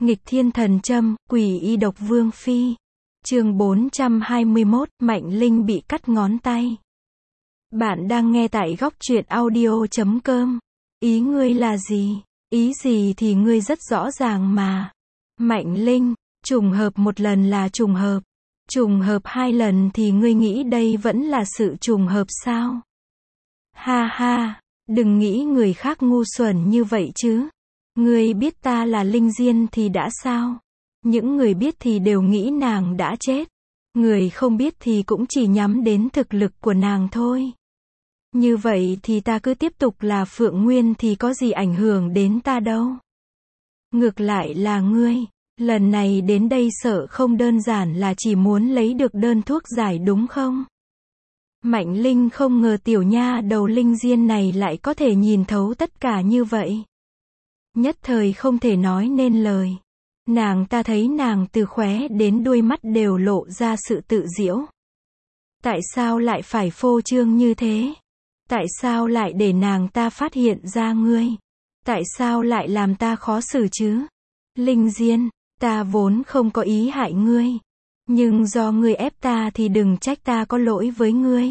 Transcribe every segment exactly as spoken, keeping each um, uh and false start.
Nghịch thiên thần châm, quỷ y độc vương phi. Chương bốn trăm hai mươi mốt, Mạnh Linh bị cắt ngón tay. Bạn đang nghe tại góc truyện audio chấm com. Ý ngươi là gì? Ý gì thì ngươi rất rõ ràng mà. Mạnh Linh, trùng hợp một lần là trùng hợp. Trùng hợp hai lần thì ngươi nghĩ đây vẫn là sự trùng hợp sao? Ha ha, đừng nghĩ người khác ngu xuẩn như vậy chứ. Ngươi biết ta là Linh Diên thì đã sao? Những người biết thì đều nghĩ nàng đã chết. Người không biết thì cũng chỉ nhắm đến thực lực của nàng thôi. Như vậy thì ta cứ tiếp tục là Phượng Nguyên thì có gì ảnh hưởng đến ta đâu. Ngược lại là ngươi, lần này đến đây sợ không đơn giản là chỉ muốn lấy được đơn thuốc giải đúng không? Mạnh Linh không ngờ tiểu nha đầu Linh Diên này lại có thể nhìn thấu tất cả như vậy. Nhất thời không thể nói nên lời. Nàng ta thấy nàng từ khóe đến đuôi mắt đều lộ ra sự tự giễu. Tại sao lại phải phô trương như thế? Tại sao lại để nàng ta phát hiện ra ngươi? Tại sao lại làm ta khó xử chứ? Linh Diên, ta vốn không có ý hại ngươi. Nhưng do ngươi ép ta thì đừng trách ta có lỗi với ngươi.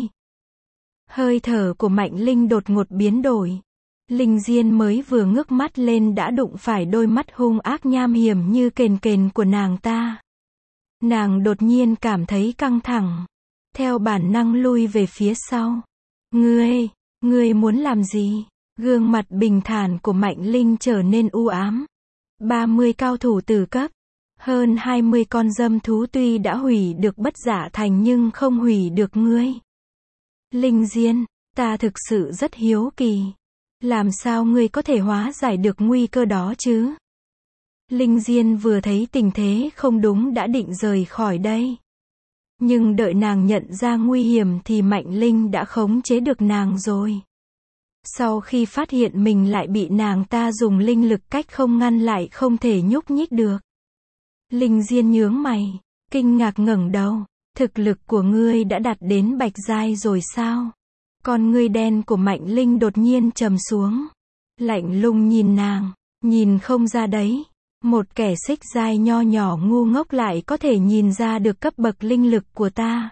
Hơi thở của Mạnh Linh đột ngột biến đổi. Linh Diên mới vừa ngước mắt lên đã đụng phải đôi mắt hung ác nham hiểm như kền kền của nàng ta. Nàng đột nhiên cảm thấy căng thẳng. Theo bản năng lui về phía sau. Ngươi, ngươi muốn làm gì? Gương mặt bình thản của Mạnh Linh trở nên u ám. ba mươi cao thủ tử cấp. Hơn hai mươi con dâm thú tuy đã hủy được Bất Giả Thành nhưng không hủy được ngươi. Linh Diên, ta thực sự rất hiếu kỳ. Làm sao ngươi có thể hóa giải được nguy cơ đó chứ? Linh Diên vừa thấy tình thế không đúng đã định rời khỏi đây. Nhưng đợi nàng nhận ra nguy hiểm thì Mạnh Linh đã khống chế được nàng rồi. Sau khi phát hiện mình lại bị nàng ta dùng linh lực cách không ngăn lại không thể nhúc nhích được. Linh Diên nhướng mày, kinh ngạc ngẩng đầu. Thực lực của ngươi đã đạt đến bạch giai rồi sao? Con ngươi đen của Mạnh Linh đột nhiên trầm xuống. Lạnh lùng nhìn nàng, nhìn không ra đấy. Một kẻ xích giai nho nhỏ ngu ngốc lại có thể nhìn ra được cấp bậc linh lực của ta.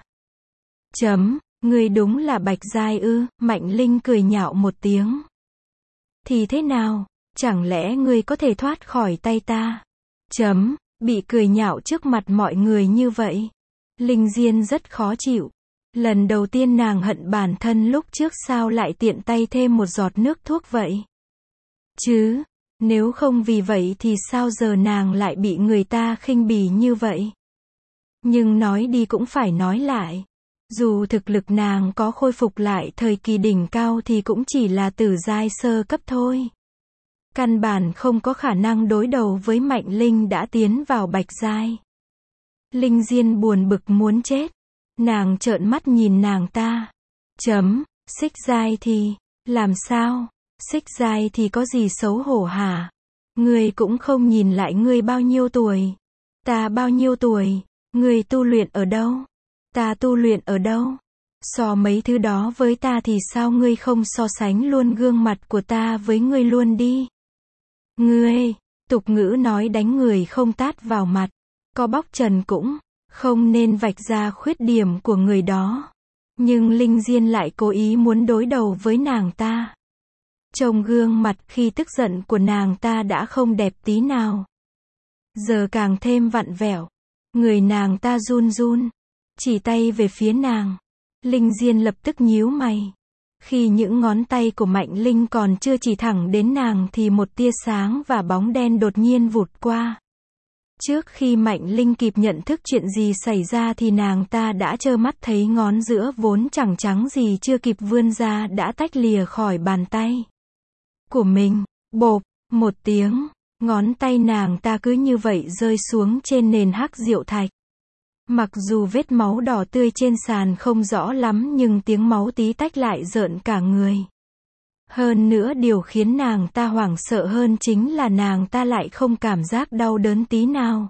Chấm, ngươi đúng là bạch giai ư? Mạnh Linh cười nhạo một tiếng. Thì thế nào? Chẳng lẽ ngươi có thể thoát khỏi tay ta? Chấm, bị cười nhạo trước mặt mọi người như vậy. Linh Diên rất khó chịu. Lần đầu tiên nàng hận bản thân lúc trước sao lại tiện tay thêm một giọt nước thuốc vậy. Chứ, nếu không vì vậy thì sao giờ nàng lại bị người ta khinh bỉ như vậy. Nhưng nói đi cũng phải nói lại. Dù thực lực nàng có khôi phục lại thời kỳ đỉnh cao thì cũng chỉ là tử giai sơ cấp thôi. Căn bản không có khả năng đối đầu với Mạnh Linh đã tiến vào bạch giai. Linh Diên buồn bực muốn chết. Nàng trợn mắt nhìn nàng ta. Chấm, xích giai thì, làm sao? Xích giai thì có gì xấu hổ hả? Ngươi cũng không nhìn lại ngươi bao nhiêu tuổi. Ta bao nhiêu tuổi? Ngươi tu luyện ở đâu? Ta tu luyện ở đâu? So mấy thứ đó với ta thì sao ngươi không so sánh luôn gương mặt của ta với ngươi luôn đi? Ngươi, tục ngữ nói đánh người không tát vào mặt. Có bóc trần cũng không nên vạch ra khuyết điểm của người đó. Nhưng Linh Diên lại cố ý muốn đối đầu với nàng ta. Trông gương mặt khi tức giận của nàng ta đã không đẹp tí nào. Giờ càng thêm vặn vẹo. Người nàng ta run run. Chỉ tay về phía nàng. Linh Diên lập tức nhíu mày. Khi những ngón tay của Mạnh Linh còn chưa chỉ thẳng đến nàng thì một tia sáng và bóng đen đột nhiên vụt qua. Trước khi Mạnh Linh kịp nhận thức chuyện gì xảy ra thì nàng ta đã trơ mắt thấy ngón giữa vốn chẳng trắng gì chưa kịp vươn ra đã tách lìa khỏi bàn tay của mình. Bộp, một tiếng, ngón tay nàng ta cứ như vậy rơi xuống trên nền hắc diệu thạch. Mặc dù vết máu đỏ tươi trên sàn không rõ lắm nhưng tiếng máu tí tách lại rợn cả người. Hơn nữa điều khiến nàng ta hoảng sợ hơn chính là nàng ta lại không cảm giác đau đớn tí nào.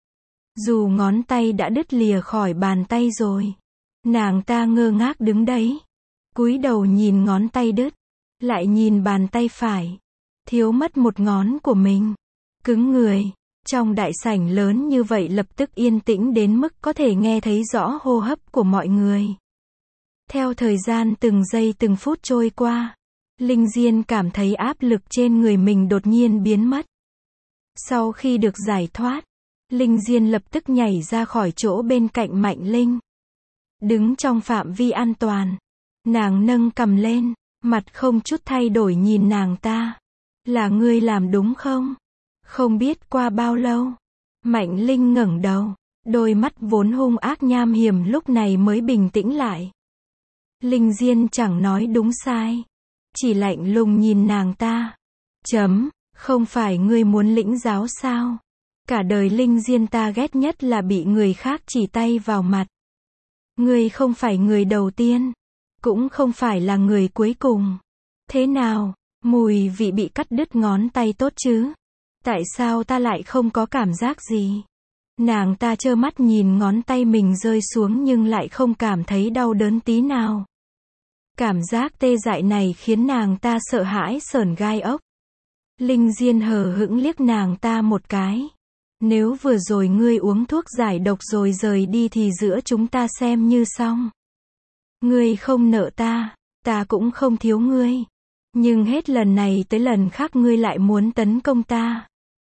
Dù ngón tay đã đứt lìa khỏi bàn tay rồi. Nàng ta ngơ ngác đứng đấy. Cúi đầu nhìn ngón tay đứt. Lại nhìn bàn tay phải. Thiếu mất một ngón của mình. Cứng người. Trong đại sảnh lớn như vậy lập tức yên tĩnh đến mức có thể nghe thấy rõ hô hấp của mọi người. Theo thời gian từng giây từng phút trôi qua, Linh Diên cảm thấy áp lực trên người mình đột nhiên biến mất. Sau khi được giải thoát, Linh Diên lập tức nhảy ra khỏi chỗ bên cạnh Mạnh Linh. Đứng trong phạm vi an toàn, nàng nâng cằm lên, mặt không chút thay đổi nhìn nàng ta. Là ngươi làm đúng không? Không biết qua bao lâu, Mạnh Linh ngẩng đầu, đôi mắt vốn hung ác nham hiểm lúc này mới bình tĩnh lại. Linh Diên chẳng nói đúng sai, chỉ lạnh lùng nhìn nàng ta. Chấm, không phải ngươi muốn lĩnh giáo sao? Cả đời Linh Diên ta ghét nhất là bị người khác chỉ tay vào mặt. Ngươi không phải người đầu tiên, cũng không phải là người cuối cùng. Thế nào, mùi vị bị cắt đứt ngón tay tốt chứ? Tại sao ta lại không có cảm giác gì? Nàng ta trơ mắt nhìn ngón tay mình rơi xuống nhưng lại không cảm thấy đau đớn tí nào. Cảm giác tê dại này khiến nàng ta sợ hãi sởn gai ốc. Linh Diên hờ hững liếc nàng ta một cái. Nếu vừa rồi ngươi uống thuốc giải độc rồi rời đi thì giữa chúng ta xem như xong. Ngươi không nợ ta, ta cũng không thiếu ngươi. Nhưng hết lần này tới lần khác ngươi lại muốn tấn công ta.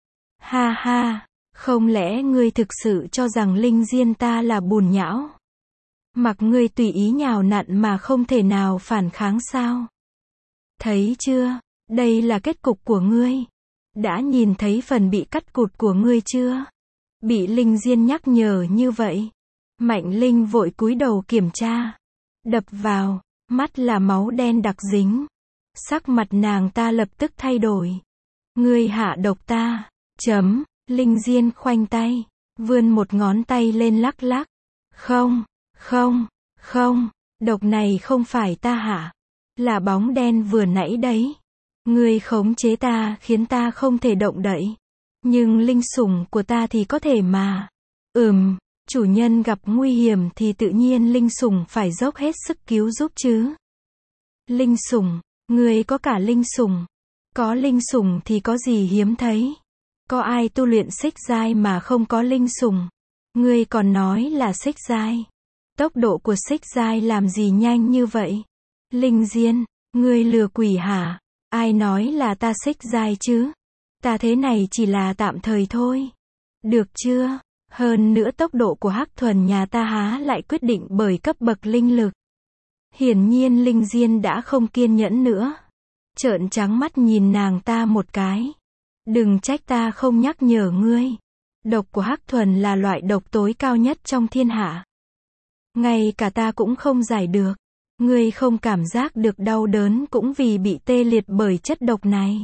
Ha ha, không lẽ ngươi thực sự cho rằng Linh Diên ta là bùn nhão? Mặc ngươi tùy ý nhào nặn mà không thể nào phản kháng sao? Thấy chưa, đây là kết cục của ngươi. Đã nhìn thấy phần bị cắt cụt của ngươi chưa? Bị Linh Diên nhắc nhở như vậy, Mạnh Linh vội cúi đầu kiểm tra. Đập vào, mắt là máu đen đặc dính. Sắc mặt nàng ta lập tức thay đổi. Ngươi hạ độc ta. Chấm, Linh Diên khoanh tay, vươn một ngón tay lên lắc lắc. Không, không, không, độc này không phải ta hạ. Là bóng đen vừa nãy đấy. Ngươi khống chế ta khiến ta không thể động đậy. Nhưng linh sủng của ta thì có thể mà. Ừm, chủ nhân gặp nguy hiểm thì tự nhiên linh sủng phải dốc hết sức cứu giúp chứ. Linh sủng, ngươi có cả linh sủng. Có linh sủng thì có gì hiếm thấy. Có ai tu luyện xích giai mà không có linh sủng? Ngươi còn nói là xích giai. Tốc độ của xích giai làm gì nhanh như vậy? Linh Diên, ngươi lừa quỷ hả? Ai nói là ta xích giai chứ? Ta thế này chỉ là tạm thời thôi. Được chưa? Hơn nữa tốc độ của Hắc Thuần nhà ta há lại quyết định bởi cấp bậc linh lực. Hiển nhiên Linh Diên đã không kiên nhẫn nữa. Trợn trắng mắt nhìn nàng ta một cái. Đừng trách ta không nhắc nhở ngươi. Độc của Hắc Thuần là loại độc tối cao nhất trong thiên hạ. Ngay cả ta cũng không giải được. Ngươi không cảm giác được đau đớn cũng vì bị tê liệt bởi chất độc này.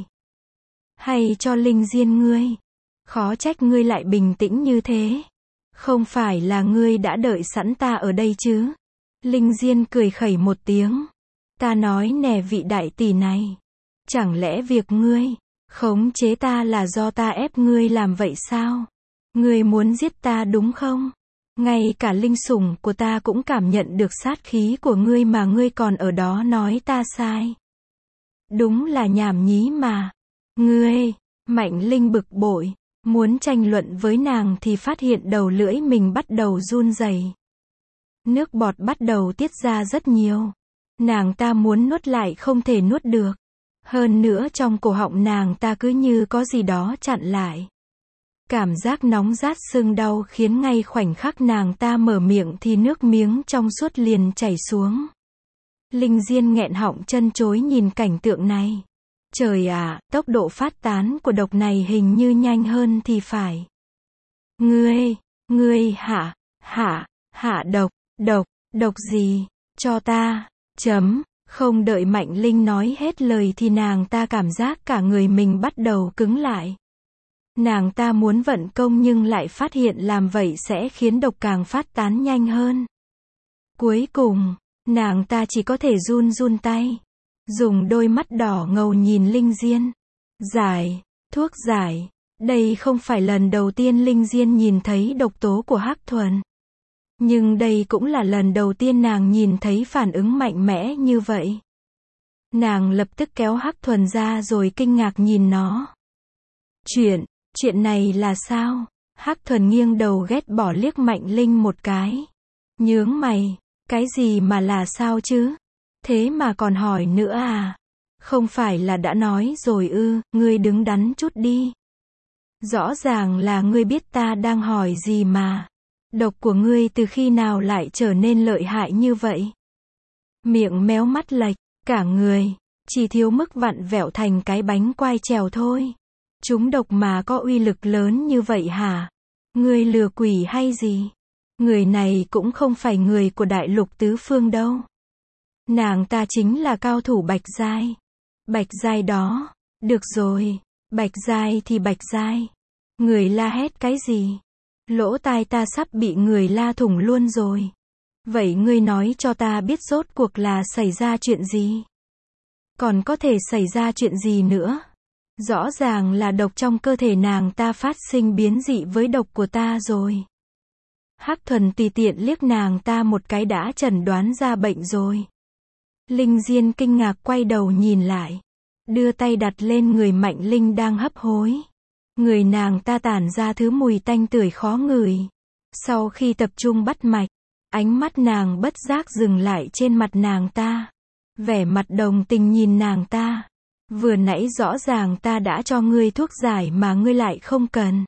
Hay cho Linh Diên ngươi. Khó trách ngươi lại bình tĩnh như thế. Không phải là ngươi đã đợi sẵn ta ở đây chứ? Linh Diên cười khẩy một tiếng. Ta nói nè vị đại tỷ này. Chẳng lẽ việc ngươi khống chế ta là do ta ép ngươi làm vậy sao? Ngươi muốn giết ta đúng không? Ngay cả linh sủng của ta cũng cảm nhận được sát khí của ngươi mà ngươi còn ở đó nói ta sai. Đúng là nhảm nhí mà. Ngươi, Mạnh Linh bực bội, muốn tranh luận với nàng thì phát hiện đầu lưỡi mình bắt đầu run rẩy. Nước bọt bắt đầu tiết ra rất nhiều. Nàng ta muốn nuốt lại không thể nuốt được. Hơn nữa trong cổ họng nàng ta cứ như có gì đó chặn lại. Cảm giác nóng rát sưng đau khiến ngay khoảnh khắc nàng ta mở miệng thì nước miếng trong suốt liền chảy xuống. Linh Diên nghẹn họng chân chối nhìn cảnh tượng này. Trời ạ, tốc độ phát tán của độc này hình như nhanh hơn thì phải. Ngươi, ngươi hạ, hạ, hạ độc, độc, độc gì, cho ta, chấm, không đợi Mạnh Linh nói hết lời thì nàng ta cảm giác cả người mình bắt đầu cứng lại. Nàng ta muốn vận công nhưng lại phát hiện làm vậy sẽ khiến độc càng phát tán nhanh hơn. Cuối cùng, nàng ta chỉ có thể run run tay. Dùng đôi mắt đỏ ngầu nhìn Linh Diên. Giải, thuốc giải. Đây không phải lần đầu tiên Linh Diên nhìn thấy độc tố của Hắc Thuần. Nhưng đây cũng là lần đầu tiên nàng nhìn thấy phản ứng mạnh mẽ như vậy. Nàng lập tức kéo Hắc Thuần ra rồi kinh ngạc nhìn nó. Chuyện, Chuyện này là sao? Hắc Thuần nghiêng đầu ghét bỏ liếc Mạnh Linh một cái. Nhướng mày, cái gì mà là sao chứ? Thế mà còn hỏi nữa à? Không phải là đã nói rồi ư, ngươi đứng đắn chút đi. Rõ ràng là ngươi biết ta đang hỏi gì mà. Độc của ngươi từ khi nào lại trở nên lợi hại như vậy? Miệng méo mắt lệch, cả người, chỉ thiếu mức vặn vẹo thành cái bánh quai trèo thôi. Chúng độc mà có uy lực lớn như vậy hả? Ngươi lừa quỷ hay gì? Người này cũng không phải người của đại lục tứ phương đâu. Nàng ta chính là cao thủ Bạch Giai. Bạch Giai đó. Được rồi, Bạch Giai thì Bạch Giai. Người la hét cái gì? Lỗ tai ta sắp bị người la thủng luôn rồi. Vậy ngươi nói cho ta biết rốt cuộc là xảy ra chuyện gì? Còn có thể xảy ra chuyện gì nữa? Rõ ràng là độc trong cơ thể nàng ta phát sinh biến dị với độc của ta rồi. Hắc Thuần tùy tiện liếc nàng ta một cái đã chẩn đoán ra bệnh rồi. Linh Diên kinh ngạc quay đầu nhìn lại. Đưa tay đặt lên người Mạnh Linh đang hấp hối. Người nàng ta tản ra thứ mùi tanh tưởi khó ngửi. Sau khi tập trung bắt mạch, ánh mắt nàng bất giác dừng lại trên mặt nàng ta. Vẻ mặt đồng tình nhìn nàng ta. Vừa nãy rõ ràng ta đã cho ngươi thuốc giải mà ngươi lại không cần.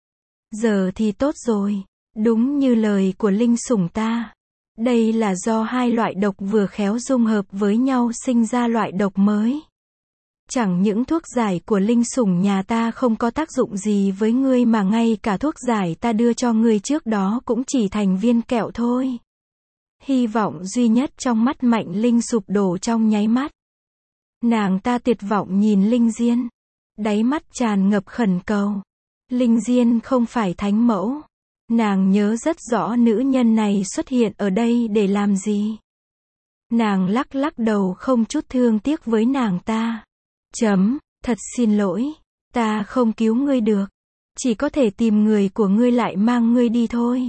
Giờ thì tốt rồi. Đúng như lời của Linh Sủng ta. Đây là do hai loại độc vừa khéo dung hợp với nhau sinh ra loại độc mới. Chẳng những thuốc giải của Linh Sủng nhà ta không có tác dụng gì với ngươi mà ngay cả thuốc giải ta đưa cho ngươi trước đó cũng chỉ thành viên kẹo thôi. Hy vọng duy nhất trong mắt Mạnh Linh sụp đổ trong nháy mắt. Nàng ta tuyệt vọng nhìn Linh Diên. Đáy mắt tràn ngập khẩn cầu. Linh Diên không phải thánh mẫu. Nàng nhớ rất rõ nữ nhân này xuất hiện ở đây để làm gì. Nàng lắc lắc đầu không chút thương tiếc với nàng ta. Chấm, thật xin lỗi. Ta không cứu ngươi được. Chỉ có thể tìm người của ngươi lại mang ngươi đi thôi.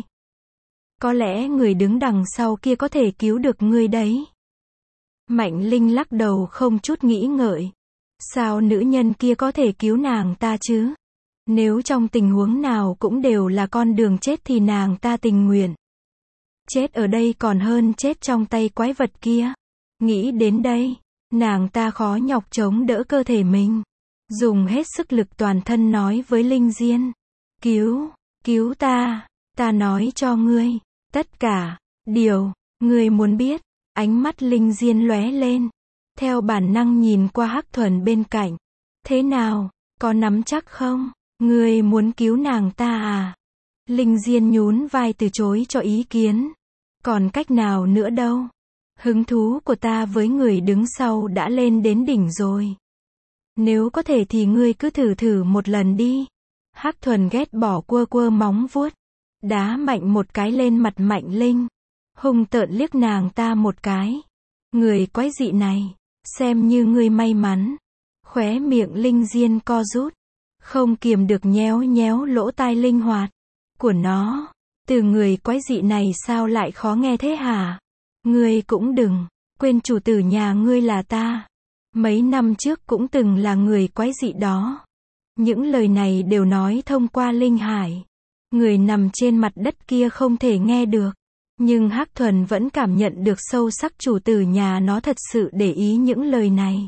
Có lẽ người đứng đằng sau kia có thể cứu được ngươi đấy. Mạnh Linh lắc đầu không chút nghĩ ngợi. Sao nữ nhân kia có thể cứu nàng ta chứ? Nếu trong tình huống nào cũng đều là con đường chết thì nàng ta tình nguyện. Chết ở đây còn hơn chết trong tay quái vật kia. Nghĩ đến đây, nàng ta khó nhọc chống đỡ cơ thể mình. Dùng hết sức lực toàn thân nói với Linh Diên. Cứu, cứu ta, ta nói cho ngươi, tất cả, điều, ngươi muốn biết. Ánh mắt Linh Diên lóe lên. Theo bản năng nhìn qua Hắc Thuần bên cạnh. Thế nào, có nắm chắc không? Ngươi muốn cứu nàng ta à? Linh Diên nhún vai từ chối cho ý kiến. Còn cách nào nữa đâu? Hứng thú của ta với người đứng sau đã lên đến đỉnh rồi. Nếu có thể thì ngươi cứ thử thử một lần đi. Hắc Thuần ghét bỏ quơ quơ móng vuốt. Đá mạnh một cái lên mặt Mạnh Linh. Hung tợn liếc nàng ta một cái. Người quái dị này, xem như ngươi may mắn. Khóe miệng Linh Diên co rút. Không kiềm được nhéo nhéo lỗ tai linh hoạt của nó. Từ người quái dị này sao lại khó nghe thế hả? Ngươi cũng đừng quên chủ tử nhà ngươi là ta. Mấy năm trước cũng từng là người quái dị đó. Những lời này đều nói thông qua linh hải. Người nằm trên mặt đất kia không thể nghe được. Nhưng Hắc Thuần vẫn cảm nhận được sâu sắc chủ tử nhà nó thật sự để ý những lời này.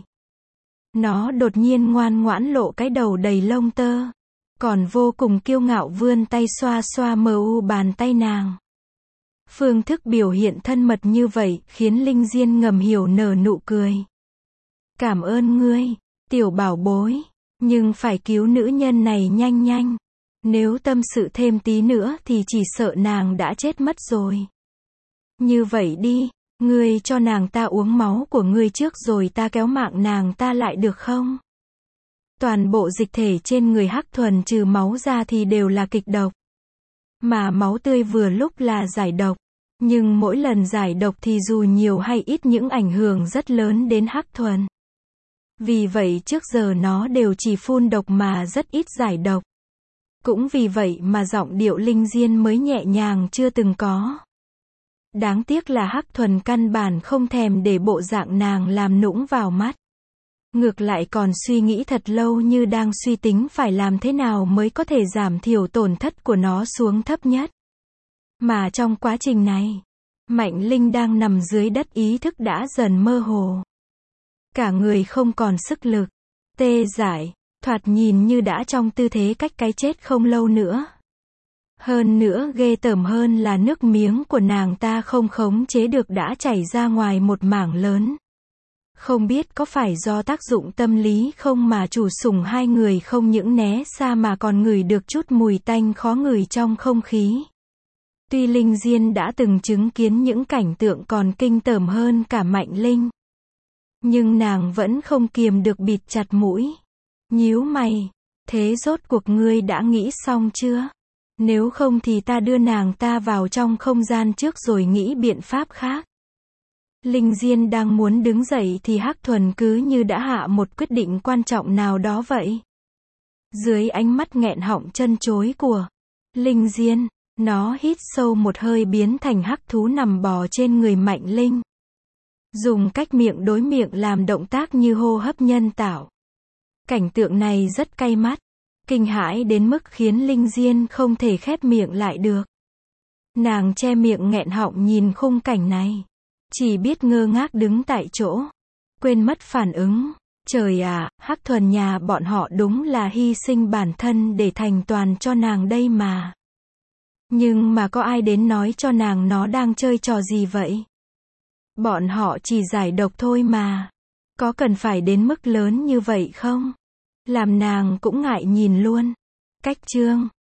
Nó đột nhiên ngoan ngoãn lộ cái đầu đầy lông tơ. Còn vô cùng kiêu ngạo vươn tay xoa xoa mờ u bàn tay nàng. Phương thức biểu hiện thân mật như vậy khiến Linh Diên ngầm hiểu nở nụ cười. Cảm ơn ngươi, tiểu bảo bối. Nhưng phải cứu nữ nhân này nhanh nhanh. Nếu tâm sự thêm tí nữa thì chỉ sợ nàng đã chết mất rồi. Như vậy đi, ngươi cho nàng ta uống máu của ngươi trước rồi ta kéo mạng nàng ta lại được không? Toàn bộ dịch thể trên người Hắc Thuần trừ máu ra thì đều là kịch độc. Mà máu tươi vừa lúc là giải độc. Nhưng mỗi lần giải độc thì dù nhiều hay ít những ảnh hưởng rất lớn đến Hắc Thuần. Vì vậy trước giờ nó đều chỉ phun độc mà rất ít giải độc. Cũng vì vậy mà giọng điệu Linh Diên mới nhẹ nhàng chưa từng có. Đáng tiếc là Hắc Thuần căn bản không thèm để bộ dạng nàng làm nũng vào mắt. Ngược lại còn suy nghĩ thật lâu như đang suy tính phải làm thế nào mới có thể giảm thiểu tổn thất của nó xuống thấp nhất. Mà trong quá trình này, Mạnh Linh đang nằm dưới đất ý thức đã dần mơ hồ. Cả người không còn sức lực, tê dại, thoạt nhìn như đã trong tư thế cách cái chết không lâu nữa. Hơn nữa ghê tởm hơn là nước miếng của nàng ta không khống chế được đã chảy ra ngoài một mảng lớn. Không biết có phải do tác dụng tâm lý không mà chủ sủng hai người không những né xa mà còn ngửi được chút mùi tanh khó ngửi trong không khí. Tuy Linh Diên đã từng chứng kiến những cảnh tượng còn kinh tởm hơn cả Mạnh Linh, nhưng nàng vẫn không kiềm được bịt chặt mũi. Nhíu mày, thế rốt cuộc ngươi đã nghĩ xong chưa? Nếu không thì ta đưa nàng ta vào trong không gian trước rồi nghĩ biện pháp khác. Linh Diên đang muốn đứng dậy thì Hắc Thuần cứ như đã hạ một quyết định quan trọng nào đó vậy. Dưới ánh mắt nghẹn họng chân chối của Linh Diên, nó hít sâu một hơi biến thành hắc thú nằm bò trên người Mạnh Linh. Dùng cách miệng đối miệng làm động tác như hô hấp nhân tạo. Cảnh tượng này rất cay mắt, kinh hãi đến mức khiến Linh Diên không thể khép miệng lại được. Nàng che miệng nghẹn họng nhìn khung cảnh này, chỉ biết ngơ ngác đứng tại chỗ, quên mất phản ứng. Trời à, Hắc Thuần nhà bọn họ đúng là hy sinh bản thân để thành toàn cho nàng đây mà. Nhưng mà có ai đến nói cho nàng nó đang chơi trò gì vậy? Bọn họ chỉ giải độc thôi mà. Có cần phải đến mức lớn như vậy không? Làm nàng cũng ngại nhìn luôn. Cách chương